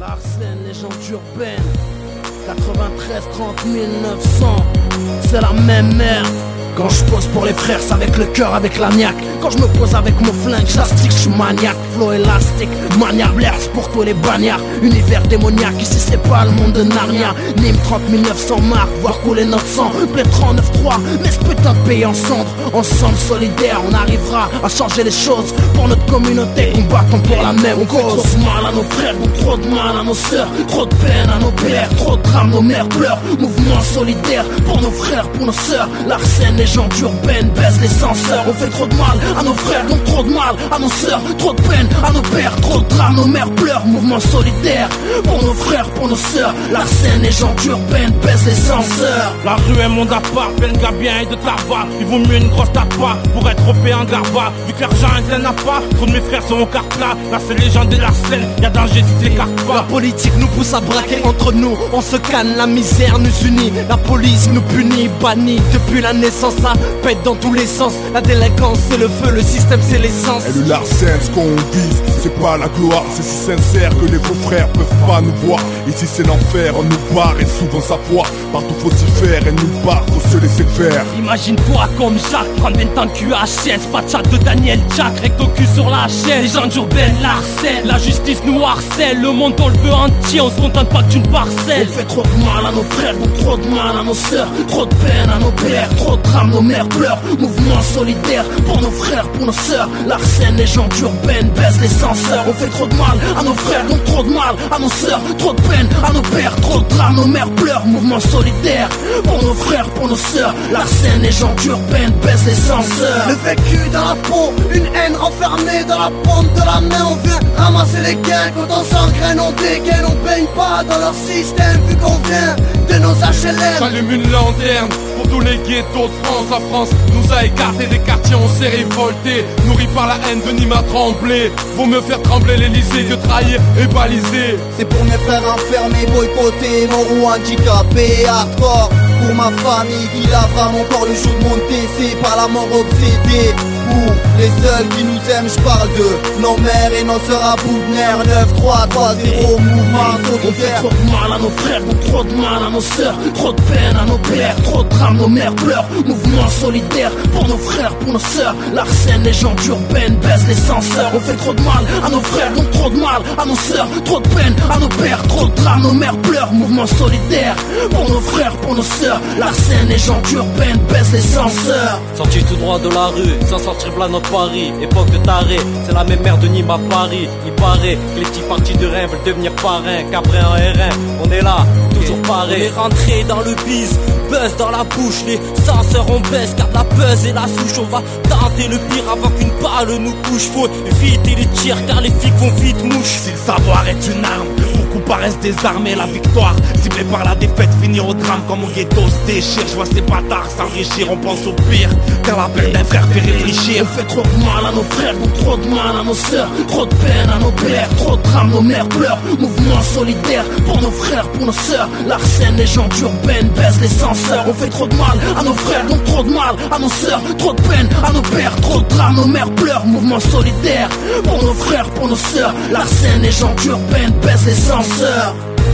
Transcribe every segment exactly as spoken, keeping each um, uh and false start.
Larsen, légende urbaine. Quatre-vingt-treize trente mille neuf cents. C'est la même merde. Quand je pose pour les frères, c'est avec le cœur, avec la niaque. Quand je me pose avec mon flingue, j'astique, je suis maniaque. Flow élastique, manière Blair, c'est pour tous les bagnards. Univers démoniaque, ici c'est pas le monde de Narnia. Nîmes trente mille neuf cents marques, voir couler notre sang. Blé trente-neuf trois, mais ce putain de pays en cendres. Ensemble solidaires, on arrivera à changer les choses pour notre communauté, combattons pour la même cause. On fait trop de mal à nos frères, donc trop de mal à nos sœurs. Trop de peine à nos pères, trop de drames, nos mères pleurent. Mouvement solidaire pour nos frères, pour nos sœurs. Larsen, légende urbaine, baisse les censeurs. On fait trop de mal à nos frères, donc trop de mal à nos sœurs. Trop de peine à nos pères, trop de drames, nos mères pleurent. Mouvement solidaire pour nos frères, pour nos sœurs. Larsen, légende urbaine, baisse les censeurs. La rue est monde à part, plein de gars bien et de tabac. Il vaut mieux une grosse tapa pour être opé en garba. Vu que l'argent elle n'a pas, trop de mes frères sont au carte plat. Là c'est légende et Larsen, y'a danger si tu l'écartes pas. La politique nous pousse à braquer entre nous. On se canne, la misère nous unit. La police nous punit, bannit. Depuis la naissance ça pète dans tous les sens. La délinquance c'est le feu, le système c'est l'essence. Et le Larsen, ce qu'on vise, c'est pas la gloire. C'est si sincère que les faux frères peuvent pas nous voir. Ici c'est l'enfer, on nous barre et souvent sa foi. Partout faut s'y faire et nulle part faut se laisser faire. Imagine-toi comme Jacques, prendre vingt ans de Q H S. Pas de chat de Daniel Jack, recto cul sur la chaîne. Légende urbaine, Larsen, la justice nous harcèle. Le monde on le veut entier, on se contente pas d'une parcelle. On fait trop de mal à nos frères, donc trop de mal à nos sœurs. Trop de peine à nos pères, trop de drames, nos mères pleurent. Mouvement solidaire pour nos frères, pour nos sœurs. Larsen, légende urbaine, baisse les censeurs. On fait trop de mal à nos frères, donc trop de mal à nos sœurs. Trop de peine à nos pères, trop de drames, nos mères pleurent. Mouvement solidaire pour nos frères, pour nos sœurs. Larsen, légende urbaine, baisse les censeurs. Le vécu dans la peau, une haine renfermée dans la paume de la main. On vient ramasser les gains quand on s'engraine, on dégaine. On baigne pas dans leur système vu qu'on vient de nos H L M. J'allume une lanterne pour tous les ghettos de France. La France nous a écartés des quartiers, on s'est révolté. Nourri par la haine de Nîmes à trembler. Vaut mieux faire trembler l'Elysée que trahir et baliser. C'est pour mes frères enfermés, boycottés, morts ou handicapés, hardcore. Pour ma famille qui lavera mon corps le jour de mon décès, par la mort obsédée. Pour les seuls qui nous aiment, je parle de nos mères et nos sœurs à bout de nerfs. Neuf trois trois zéro, mouvement On fait solidaire. trop de mal à nos frères, donc trop de mal à nos sœurs. Trop de peine à nos pères, trop de drames, nos mères pleurent. Mouvement solidaire pour nos frères, pour nos sœurs. Larsen, légende urbaine, baisse les censeurs. On fait trop de mal à nos frères, donc trop de mal à nos sœurs. Trop de peine à nos pères, trop de drames, nos mères pleurent. Mouvement solidaire pour nos frères, pour nos sœurs. Larsen, légende urbaine, baisse les censeurs. Sorti tout droit de la rue, sans sortir plat notre Paris. Époque de taré, c'est la même mère de Nîmes à Paris. Il paraît que les petits partis de Rhin veulent devenir parrains. Cabré en R un, on est là, toujours pareil. On est rentré dans le bise, buzz dans la bouche. Les censeurs on baisse car la buzz est la souche. On va tenter le pire avant qu'une balle nous touche. Faut éviter les tirs car les flics vont vite mouche. Si le savoir est une arme, beaucoup paraissent désarmés. La victoire, ciblée par la défaite, finit au drame. Comme au ghetto se déchire, je vois ces bâtards s'enrichir. On pense au pire, car la peine d'un frère fait réfléchir. On fait trop de mal à nos frères, donc trop de mal à nos sœurs. Trop de peine à nos pères, trop de drames, nos mères pleurent. Mouvement solidaire pour nos frères, pour nos sœurs. Larsen, légende urbaine, baisse les censeurs. On fait trop de mal à nos frères, donc trop de mal à nos sœurs. Trop de peine à nos pères, trop de drames, nos mères pleurent. Mouvement solidaire pour nos frères, pour nos sœurs. Larsen, légende urbaine, baisse les censeurs.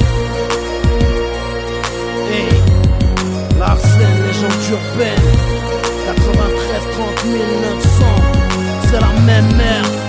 Hey, Larsen, légende urbaine. Quatre-vingt-treize trente mille neuf cents. C'est la même merde.